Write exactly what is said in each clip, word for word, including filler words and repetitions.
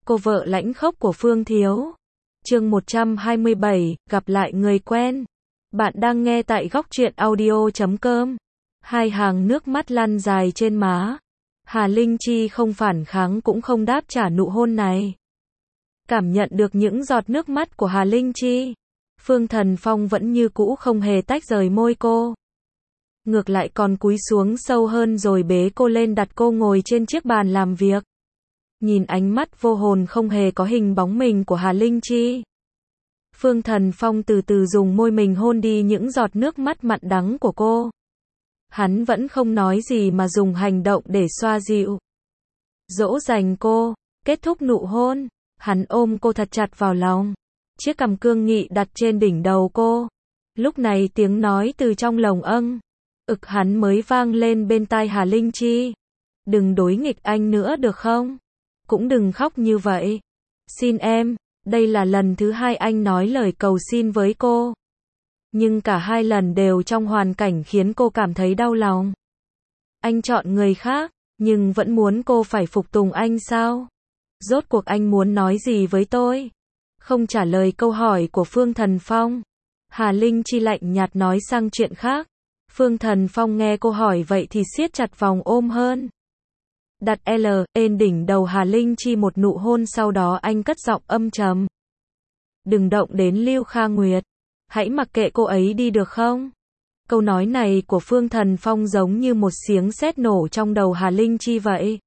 Cô vợ lãnh khốc của Phương Thiếu. Chương một trăm hai mươi bảy, gặp lại người quen. Bạn đang nghe tại góc truyện audio chấm com. Hai hàng nước mắt lăn dài trên má. Hà Linh Chi không phản kháng cũng không đáp trả nụ hôn này. Cảm nhận được những giọt nước mắt của Hà Linh Chi, Phương Thần Phong vẫn như cũ không hề tách rời môi cô. Ngược lại còn cúi xuống sâu hơn rồi bế cô lên, đặt cô ngồi trên chiếc bàn làm việc. Nhìn ánh mắt vô hồn không hề có hình bóng mình của Hà Linh Chi, Phương Thần Phong từ từ dùng môi mình hôn đi những giọt nước mắt mặn đắng của cô. Hắn vẫn không nói gì mà dùng hành động để xoa dịu, dỗ dành cô. Kết thúc nụ hôn, hắn ôm cô thật chặt vào lòng, chiếc cằm cương nghị đặt trên đỉnh đầu cô. Lúc này tiếng nói từ trong lồng âng ực hắn mới vang lên bên tai Hà Linh Chi. Đừng đối nghịch anh nữa được không? Cũng đừng khóc như vậy. Xin em. Đây là lần thứ hai anh nói lời cầu xin với cô, nhưng cả hai lần đều trong hoàn cảnh khiến cô cảm thấy đau lòng. Anh chọn người khác, nhưng vẫn muốn cô phải phục tùng anh sao? Rốt cuộc anh muốn nói gì với tôi? Không trả lời câu hỏi của Phương Thần Phong, Hà Linh Chi lạnh nhạt nói sang chuyện khác. Phương Thần Phong nghe cô hỏi vậy thì siết chặt vòng ôm hơn. Đặt L lên đỉnh đầu Hà Linh Chi một nụ hôn, sau đó anh cất giọng âm trầm. Đừng động đến Lưu Kha Nguyệt. Hãy mặc kệ cô ấy đi được không? Câu nói này của Phương Thần Phong giống như một xiếng sét nổ trong đầu Hà Linh Chi vậy.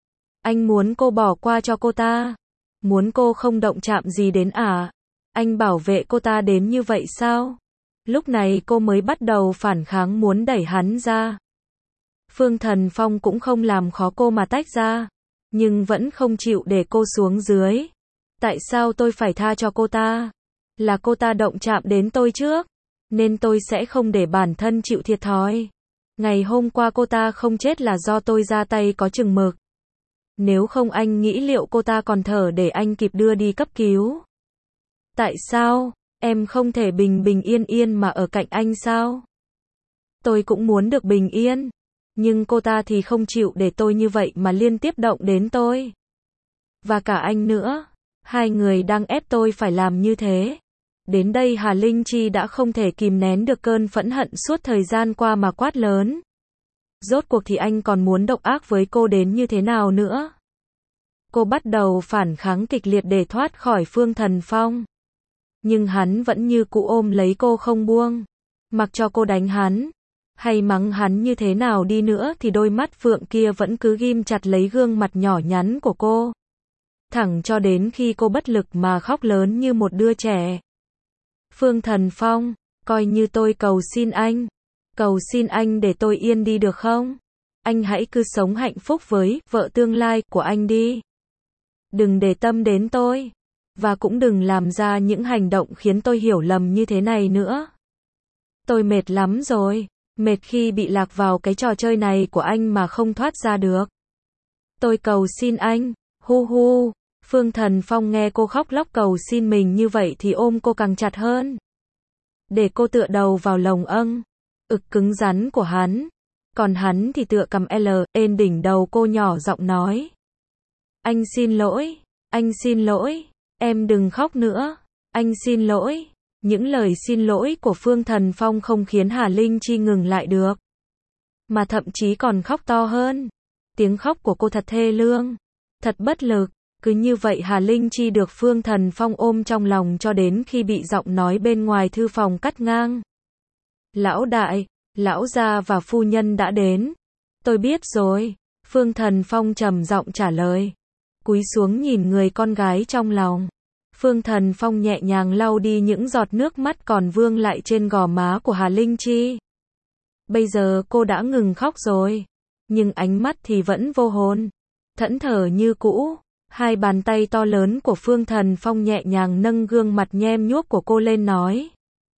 Anh muốn cô bỏ qua cho cô ta? Muốn cô không động chạm gì đến à? Anh bảo vệ cô ta đến như vậy sao? Lúc này cô mới bắt đầu phản kháng, muốn đẩy hắn ra. Phương Thần Phong cũng không làm khó cô mà tách ra, nhưng vẫn không chịu để cô xuống dưới. Tại sao tôi phải tha cho cô ta? Là cô ta động chạm đến tôi trước, nên tôi sẽ không để bản thân chịu thiệt thòi. Ngày hôm qua cô ta không chết là do tôi ra tay có chừng mực. Nếu không anh nghĩ liệu cô ta còn thở để anh kịp đưa đi cấp cứu? Tại sao em không thể bình bình yên yên mà ở cạnh anh sao? Tôi cũng muốn được bình yên, nhưng cô ta thì không chịu để tôi như vậy mà liên tiếp động đến tôi. Và cả anh nữa. Hai người đang ép tôi phải làm như thế. Đến đây Hà Linh Chi đã không thể kìm nén được cơn phẫn hận suốt thời gian qua mà quát lớn. Rốt cuộc thì anh còn muốn độc ác với cô đến như thế nào nữa? Cô bắt đầu phản kháng kịch liệt để thoát khỏi Phương Thần Phong, nhưng hắn vẫn như cũ ôm lấy cô không buông. Mặc cho cô đánh hắn hay mắng hắn như thế nào đi nữa thì đôi mắt phượng kia vẫn cứ ghim chặt lấy gương mặt nhỏ nhắn của cô, thẳng cho đến khi cô bất lực mà khóc lớn như một đứa trẻ. Phương Thần Phong, coi như tôi cầu xin anh, cầu xin anh để tôi yên đi được không? Anh hãy cứ sống hạnh phúc với vợ tương lai của anh đi. Đừng để tâm đến tôi, và cũng đừng làm ra những hành động khiến tôi hiểu lầm như thế này nữa. Tôi mệt lắm rồi, mệt khi bị lạc vào cái trò chơi này của anh mà không thoát ra được. Tôi cầu xin anh, hu hu. Phương Thần Phong nghe cô khóc lóc cầu xin mình như vậy thì ôm cô càng chặt hơn, để cô tựa đầu vào lồng âng ực cứng rắn của hắn. Còn hắn thì tựa cầm L lên đỉnh đầu cô, nhỏ giọng nói. Anh xin lỗi, anh xin lỗi, em đừng khóc nữa, anh xin lỗi. Những lời xin lỗi của Phương Thần Phong không khiến Hà Linh Chi ngừng lại được, mà thậm chí còn khóc to hơn. Tiếng khóc của cô thật thê lương, thật bất lực. Cứ như vậy Hà Linh Chi được Phương Thần Phong ôm trong lòng cho đến khi bị giọng nói bên ngoài thư phòng cắt ngang. Lão đại, lão gia và phu nhân đã đến. Tôi biết rồi. Phương Thần Phong trầm giọng trả lời, cúi xuống nhìn người con gái trong lòng. Phương Thần Phong nhẹ nhàng lau đi những giọt nước mắt còn vương lại trên gò má của Hà Linh Chi. Bây giờ cô đã ngừng khóc rồi, nhưng ánh mắt thì vẫn vô hồn, thẫn thờ như cũ. Hai bàn tay to lớn của Phương Thần Phong nhẹ nhàng nâng gương mặt nhem nhuốc của cô lên, nói.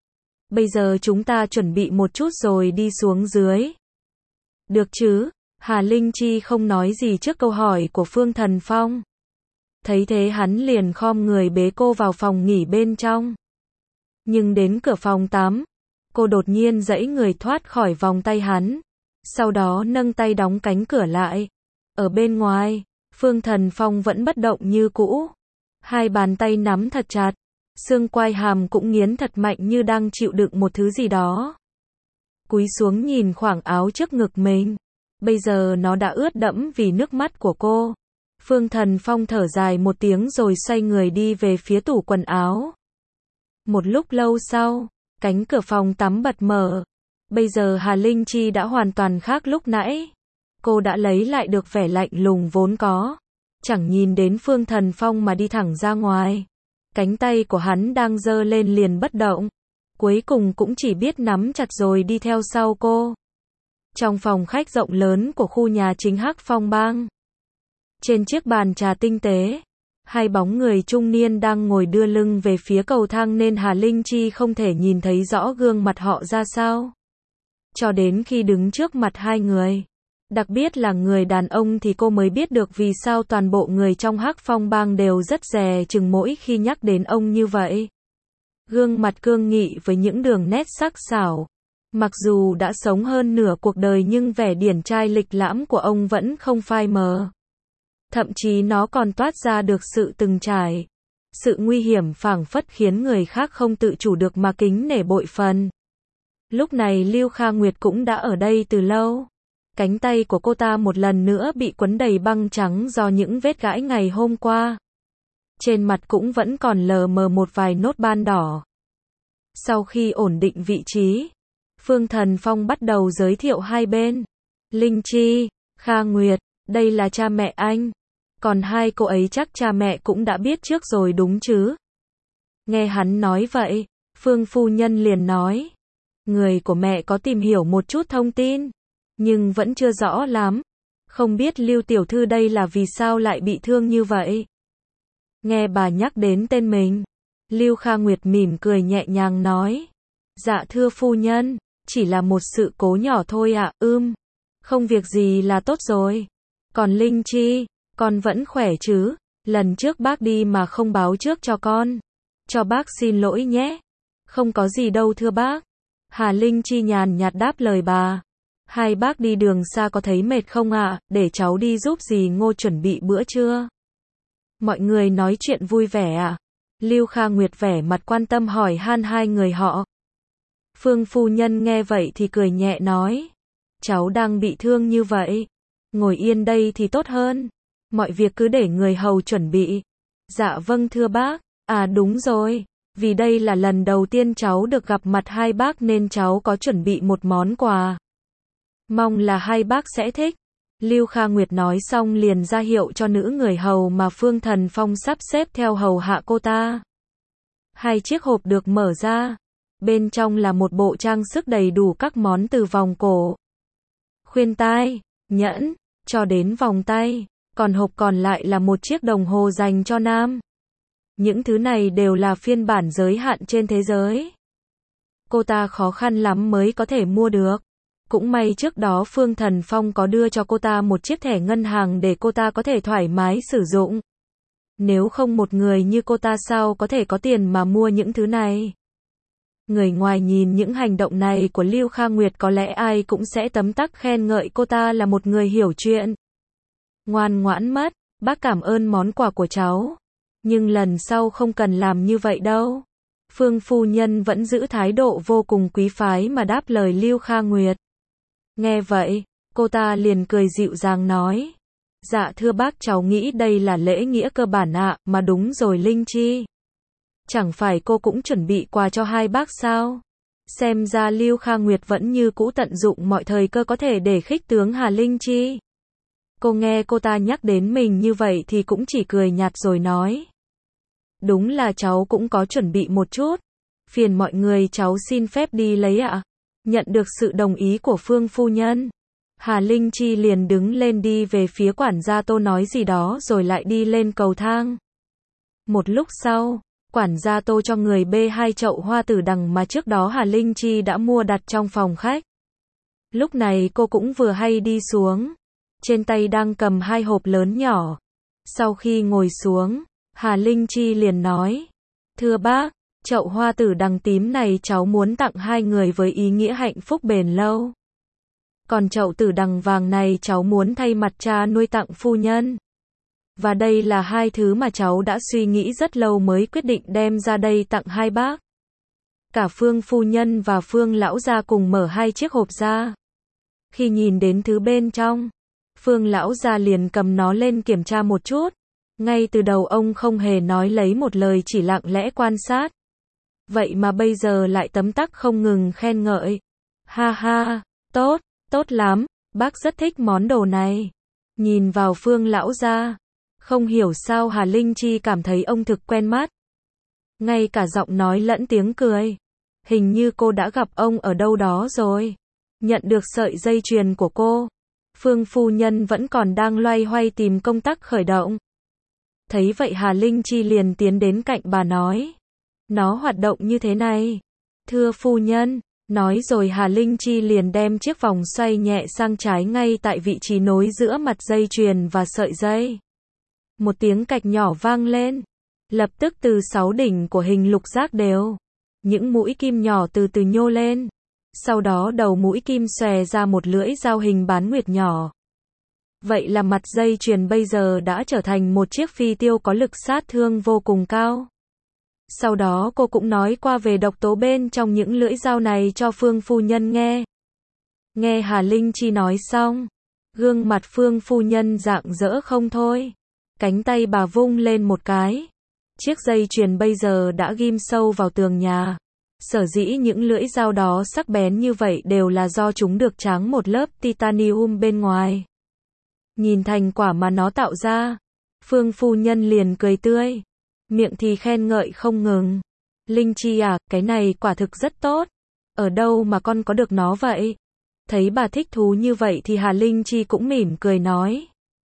Bây giờ chúng ta chuẩn bị một chút rồi đi xuống dưới. Được chứ? Hà Linh Chi không nói gì trước câu hỏi của Phương Thần Phong. Thấy thế hắn liền khom người bế cô vào phòng nghỉ bên trong. Nhưng đến cửa phòng tắm, cô đột nhiên giãy người thoát khỏi vòng tay hắn. Sau đó nâng tay đóng cánh cửa lại. Ở bên ngoài, Phương Thần Phong vẫn bất động như cũ. Hai bàn tay nắm thật chặt. Xương quai hàm cũng nghiến thật mạnh như đang chịu đựng một thứ gì đó. Cúi xuống nhìn khoảng áo trước ngực mình. Bây giờ nó đã ướt đẫm vì nước mắt của cô. Phương Thần Phong thở dài một tiếng rồi xoay người đi về phía tủ quần áo. Một lúc lâu sau, cánh cửa phòng tắm bật mở. Bây giờ Hà Linh Chi đã hoàn toàn khác lúc nãy. Cô đã lấy lại được vẻ lạnh lùng vốn có. Chẳng nhìn đến Phương Thần Phong mà đi thẳng ra ngoài. Cánh tay của hắn đang giơ lên liền bất động. Cuối cùng cũng chỉ biết nắm chặt rồi đi theo sau cô. Trong phòng khách rộng lớn của khu nhà chính Hắc Phong Bang. Trên chiếc bàn trà tinh tế, hai bóng người trung niên đang ngồi đưa lưng về phía cầu thang nên Hà Linh Chi không thể nhìn thấy rõ gương mặt họ ra sao. Cho đến khi đứng trước mặt hai người, đặc biệt là người đàn ông thì cô mới biết được vì sao toàn bộ người trong Hắc Phong Bang đều rất dè chừng mỗi khi nhắc đến ông như vậy. Gương mặt cương nghị với những đường nét sắc sảo. Mặc dù đã sống hơn nửa cuộc đời nhưng vẻ điển trai lịch lãm của ông vẫn không phai mờ. Thậm chí nó còn toát ra được sự từng trải. Sự nguy hiểm phảng phất khiến người khác không tự chủ được mà kính nể bội phần. Lúc này Lưu Kha Nguyệt cũng đã ở đây từ lâu. Cánh tay của cô ta một lần nữa bị quấn đầy băng trắng do những vết gãi ngày hôm qua. Trên mặt cũng vẫn còn lờ mờ một vài nốt ban đỏ. Sau khi ổn định vị trí, Phương Thần Phong bắt đầu giới thiệu hai bên. Linh Chi, Kha Nguyệt, đây là cha mẹ anh. Còn hai cô ấy chắc cha mẹ cũng đã biết trước rồi đúng chứ? Nghe hắn nói vậy, Phương phu nhân liền nói. Người của mẹ có tìm hiểu một chút thông tin, nhưng vẫn chưa rõ lắm. Không biết Lưu tiểu thư đây là vì sao lại bị thương như vậy? Nghe bà nhắc đến tên mình, Lưu Kha Nguyệt mỉm cười nhẹ nhàng nói. Dạ thưa phu nhân, chỉ là một sự cố nhỏ thôi ạ, ưm. Không việc gì là tốt rồi. Còn Linh Chi, con vẫn khỏe chứ? Lần trước bác đi mà không báo trước cho con. Cho bác xin lỗi nhé. Không có gì đâu thưa bác. Hà Linh Chi nhàn nhạt đáp lời bà. Hai bác đi đường xa có thấy mệt không ạ? Để cháu đi giúp dì Ngô chuẩn bị bữa trưa. Mọi người nói chuyện vui vẻ ạ. Lưu Kha Nguyệt vẻ mặt quan tâm hỏi han hai người họ. Phương phu nhân nghe vậy thì cười nhẹ nói. Cháu đang bị thương như vậy. Ngồi yên đây thì tốt hơn. Mọi việc cứ để người hầu chuẩn bị. Dạ vâng thưa bác. À đúng rồi. Vì đây là lần đầu tiên cháu được gặp mặt hai bác nên cháu có chuẩn bị một món quà. Mong là hai bác sẽ thích. Lưu Kha Nguyệt nói xong liền ra hiệu cho nữ người hầu mà Phương Thần Phong sắp xếp theo hầu hạ cô ta. Hai chiếc hộp được mở ra. Bên trong là một bộ trang sức đầy đủ các món từ vòng cổ, khuyên tai, nhẫn, cho đến vòng tay. Còn hộp còn lại là một chiếc đồng hồ dành cho nam. Những thứ này đều là phiên bản giới hạn trên thế giới. Cô ta khó khăn lắm mới có thể mua được. Cũng may trước đó Phương Thần Phong có đưa cho cô ta một chiếc thẻ ngân hàng để cô ta có thể thoải mái sử dụng. Nếu không một người như cô ta sao có thể có tiền mà mua những thứ này. Người ngoài nhìn những hành động này của Lưu Kha Nguyệt có lẽ ai cũng sẽ tấm tắc khen ngợi cô ta là một người hiểu chuyện. Ngoan ngoãn mất, bác cảm ơn món quà của cháu. Nhưng lần sau không cần làm như vậy đâu. Phương phu nhân vẫn giữ thái độ vô cùng quý phái mà đáp lời Lưu Kha Nguyệt. Nghe vậy, cô ta liền cười dịu dàng nói. Dạ thưa bác cháu nghĩ đây là lễ nghĩa cơ bản ạ, mà đúng rồi Linh Chi. Chẳng phải cô cũng chuẩn bị quà cho hai bác sao? Xem ra Lưu Kha Nguyệt vẫn như cũ tận dụng mọi thời cơ có thể để khích tướng Hà Linh Chi. Cô nghe cô ta nhắc đến mình như vậy thì cũng chỉ cười nhạt rồi nói. Đúng là cháu cũng có chuẩn bị một chút. Phiền mọi người cháu xin phép đi lấy ạ. Nhận được sự đồng ý của Phương phu nhân, Hà Linh Chi liền đứng lên đi về phía quản gia Tô nói gì đó rồi lại đi lên cầu thang. Một lúc sau, quản gia Tô cho người bê hai chậu hoa tử đằng mà trước đó Hà Linh Chi đã mua đặt trong phòng khách. Lúc này cô cũng vừa hay đi xuống. Trên tay đang cầm hai hộp lớn nhỏ. Sau khi ngồi xuống, Hà Linh Chi liền nói. Thưa bác, chậu hoa tử đằng tím này cháu muốn tặng hai người với ý nghĩa hạnh phúc bền lâu. Còn chậu tử đằng vàng này cháu muốn thay mặt cha nuôi tặng phu nhân. Và đây là hai thứ mà cháu đã suy nghĩ rất lâu mới quyết định đem ra đây tặng hai bác. Cả Phương phu nhân và Phương lão gia cùng mở hai chiếc hộp ra. Khi nhìn đến thứ bên trong, Phương lão gia liền cầm nó lên kiểm tra một chút. Ngay từ đầu ông không hề nói lấy một lời, chỉ lặng lẽ quan sát. Vậy mà bây giờ lại tấm tắc không ngừng khen ngợi. Ha ha, tốt, tốt lắm, bác rất thích món đồ này. Nhìn vào Phương lão gia, không hiểu sao Hà Linh Chi cảm thấy ông thực quen mắt. Ngay cả giọng nói lẫn tiếng cười. Hình như cô đã gặp ông ở đâu đó rồi. Nhận được sợi dây chuyền của cô, Phương phu nhân vẫn còn đang loay hoay tìm công tắc khởi động. Thấy vậy Hà Linh Chi liền tiến đến cạnh bà nói. Nó hoạt động như thế này. Thưa phu nhân, nói rồi Hà Linh Chi liền đem chiếc vòng xoay nhẹ sang trái ngay tại vị trí nối giữa mặt dây chuyền và sợi dây. Một tiếng cạch nhỏ vang lên. Lập tức từ sáu đỉnh của hình lục giác đều. Những mũi kim nhỏ từ từ nhô lên. Sau đó đầu mũi kim xòe ra một lưỡi dao hình bán nguyệt nhỏ. Vậy là mặt dây chuyền bây giờ đã trở thành một chiếc phi tiêu có lực sát thương vô cùng cao. Sau đó cô cũng nói qua về độc tố bên trong những lưỡi dao này cho Phương phu nhân nghe. Nghe Hà Linh Chi nói xong, gương mặt Phương phu nhân rạng rỡ không thôi. Cánh tay bà vung lên một cái. Chiếc dây chuyền bây giờ đã ghim sâu vào tường nhà. Sở dĩ những lưỡi dao đó sắc bén như vậy đều là do chúng được tráng một lớp titanium bên ngoài. Nhìn thành quả mà nó tạo ra, Phương phu nhân liền cười tươi, miệng thì khen ngợi không ngừng. Linh Chi à, cái này quả thực rất tốt. Ở đâu mà con có được nó vậy? Thấy bà thích thú như vậy thì Hà Linh Chi cũng mỉm cười nói.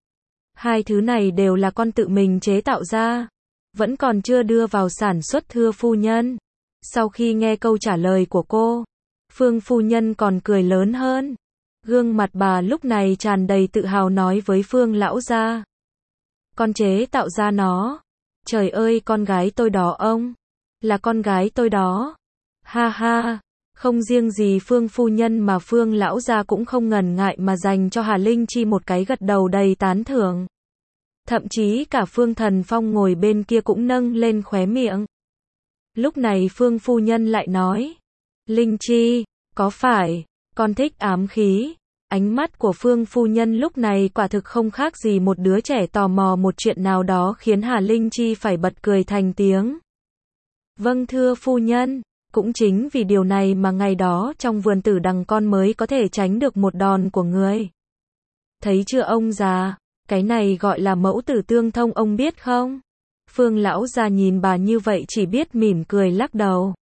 Hai thứ này đều là con tự mình chế tạo ra. Vẫn còn chưa đưa vào sản xuất thưa phu nhân. Sau khi nghe câu trả lời của cô, Phương phu nhân còn cười lớn hơn. Gương mặt bà lúc này tràn đầy tự hào nói với Phương lão gia. Con chế tạo ra nó. Trời ơi, con gái tôi đó ông. Là con gái tôi đó. Ha ha. Không riêng gì Phương phu nhân mà Phương lão gia cũng không ngần ngại mà dành cho Hà Linh Chi một cái gật đầu đầy tán thưởng. Thậm chí cả Phương Thần Phong ngồi bên kia cũng nâng lên khóe miệng. Lúc này Phương phu nhân lại nói. Linh Chi, có phải con thích ám khí? Ánh mắt của Phương phu nhân lúc này quả thực không khác gì một đứa trẻ tò mò một chuyện nào đó khiến Hà Linh Chi phải bật cười thành tiếng. Vâng thưa phu nhân, cũng chính vì điều này mà ngày đó trong vườn tử đằng con mới có thể tránh được một đòn của người. Thấy chưa ông già, cái này gọi là mẫu tử tương thông ông biết không? Phương lão già nhìn bà như vậy chỉ biết mỉm cười lắc đầu.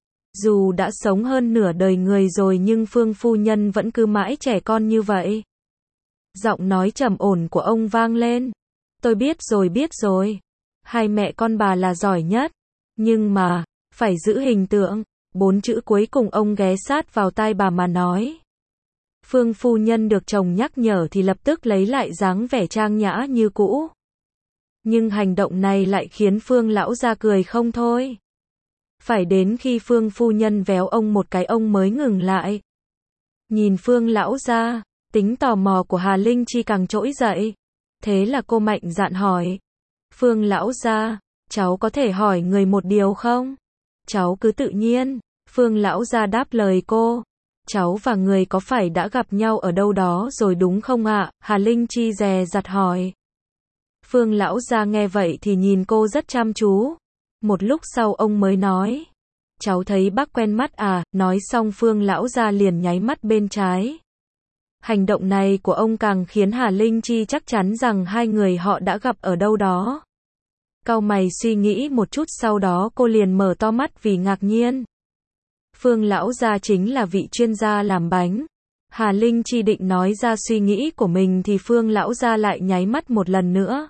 Dù đã sống hơn nửa đời người rồi nhưng Phương phu nhân vẫn cứ mãi trẻ con như vậy. Giọng nói trầm ổn của ông vang lên. Tôi biết rồi biết rồi. Hai mẹ con bà là giỏi nhất. Nhưng mà, phải giữ hình tượng. Bốn chữ cuối cùng ông ghé sát vào tai bà mà nói. Phương phu nhân được chồng nhắc nhở thì lập tức lấy lại dáng vẻ trang nhã như cũ. Nhưng hành động này lại khiến Phương lão gia cười không thôi. Phải đến khi Phương phu nhân véo ông một cái ông mới ngừng lại. Nhìn Phương lão gia, tính tò mò của Hà Linh Chi càng trỗi dậy. Thế là cô mạnh dạn hỏi. Phương lão gia, cháu có thể hỏi người một điều không? Cháu cứ tự nhiên. Phương lão gia đáp lời cô. Cháu và người có phải đã gặp nhau ở đâu đó rồi đúng không ạ? Hà Linh Chi dè dặt hỏi. Phương lão gia nghe vậy thì nhìn cô rất chăm chú. Một lúc sau ông mới nói. Cháu thấy bác quen mắt à? Nói xong Phương lão gia liền nháy mắt bên trái. Hành động này của ông càng khiến Hà Linh Chi chắc chắn rằng hai người họ đã gặp ở đâu đó. Cau mày suy nghĩ một chút sau đó cô liền mở to mắt vì ngạc nhiên. Phương lão gia chính là vị chuyên gia làm bánh. Hà Linh Chi định nói ra suy nghĩ của mình thì Phương lão gia lại nháy mắt một lần nữa.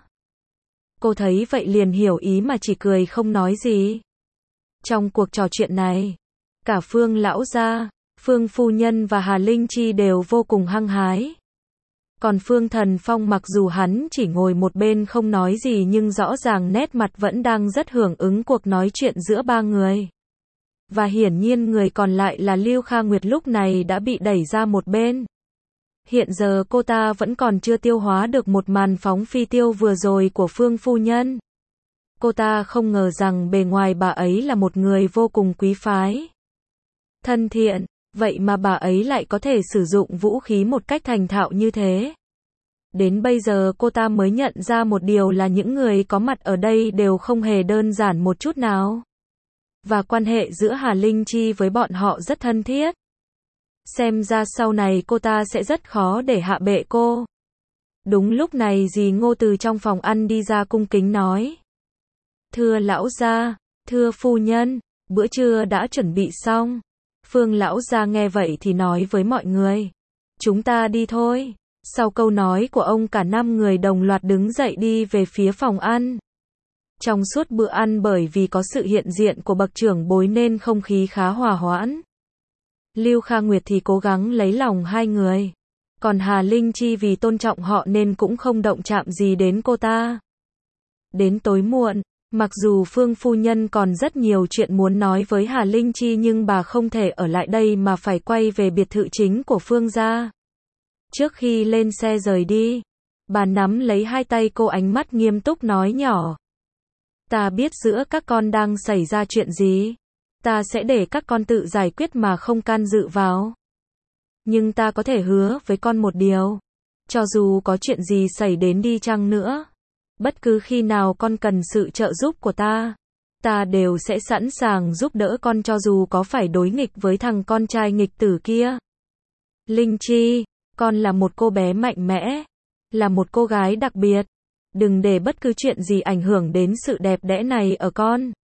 Cô thấy vậy liền hiểu ý mà chỉ cười không nói gì. Trong cuộc trò chuyện này, cả Phương lão gia, Phương phu nhân và Hà Linh Chi đều vô cùng hăng hái. Còn Phương Thần Phong mặc dù hắn chỉ ngồi một bên không nói gì nhưng rõ ràng nét mặt vẫn đang rất hưởng ứng cuộc nói chuyện giữa ba người. Và hiển nhiên người còn lại là Lưu Kha Nguyệt lúc này đã bị đẩy ra một bên. Hiện giờ cô ta vẫn còn chưa tiêu hóa được một màn phóng phi tiêu vừa rồi của Phương phu nhân. Cô ta không ngờ rằng bề ngoài bà ấy là một người vô cùng quý phái, thân thiện, vậy mà bà ấy lại có thể sử dụng vũ khí một cách thành thạo như thế. Đến bây giờ cô ta mới nhận ra một điều là những người có mặt ở đây đều không hề đơn giản một chút nào. Và quan hệ giữa Hà Linh Chi với bọn họ rất thân thiết. Xem ra sau này cô ta sẽ rất khó để hạ bệ cô. Đúng lúc này dì Ngô từ trong phòng ăn đi ra cung kính nói. Thưa lão gia, thưa phu nhân, bữa trưa đã chuẩn bị xong. Phương lão gia nghe vậy thì nói với mọi người. Chúng ta đi thôi. Sau câu nói của ông cả năm người đồng loạt đứng dậy đi về phía phòng ăn. Trong suốt bữa ăn bởi vì có sự hiện diện của bậc trưởng bối nên không khí khá hòa hoãn. Lưu Kha Nguyệt thì cố gắng lấy lòng hai người. Còn Hà Linh Chi vì tôn trọng họ nên cũng không động chạm gì đến cô ta. Đến tối muộn, mặc dù Phương phu nhân còn rất nhiều chuyện muốn nói với Hà Linh Chi nhưng bà không thể ở lại đây mà phải quay về biệt thự chính của Phương gia. Trước khi lên xe rời đi, bà nắm lấy hai tay cô, ánh mắt nghiêm túc nói nhỏ. Ta biết giữa các con đang xảy ra chuyện gì. Ta sẽ để các con tự giải quyết mà không can dự vào. Nhưng ta có thể hứa với con một điều. Cho dù có chuyện gì xảy đến đi chăng nữa, bất cứ khi nào con cần sự trợ giúp của ta, ta đều sẽ sẵn sàng giúp đỡ con cho dù có phải đối nghịch với thằng con trai nghịch tử kia. Linh Chi, con là một cô bé mạnh mẽ, là một cô gái đặc biệt. Đừng để bất cứ chuyện gì ảnh hưởng đến sự đẹp đẽ này ở con.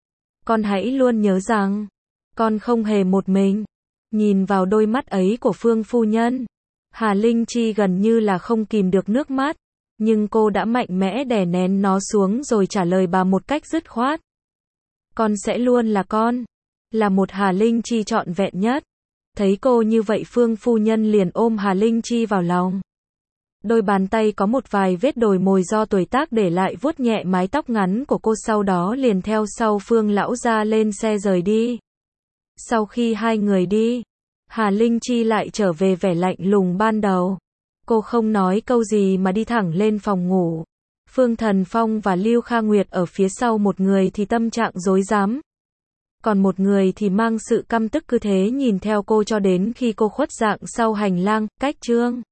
Con hãy luôn nhớ rằng, con không hề một mình. Nhìn vào đôi mắt ấy của Phương phu nhân, Hà Linh Chi gần như là không kìm được nước mắt, nhưng cô đã mạnh mẽ đè nén nó xuống rồi trả lời bà một cách dứt khoát. Con sẽ luôn là con, là một Hà Linh Chi trọn vẹn nhất. Thấy cô như vậy Phương phu nhân liền ôm Hà Linh Chi vào lòng. Đôi bàn tay có một vài vết đồi mồi do tuổi tác để lại vuốt nhẹ mái tóc ngắn của cô, sau đó liền theo sau Phương lão gia lên xe rời đi. Sau khi hai người đi, Hà Linh Chi lại trở về vẻ lạnh lùng ban đầu. Cô không nói câu gì mà đi thẳng lên phòng ngủ. Phương Thần Phong và Lưu Kha Nguyệt ở phía sau, một người thì tâm trạng rối rắm, còn một người thì mang sự căm tức cứ thế nhìn theo cô cho đến khi cô khuất dạng sau hành lang. Cách chương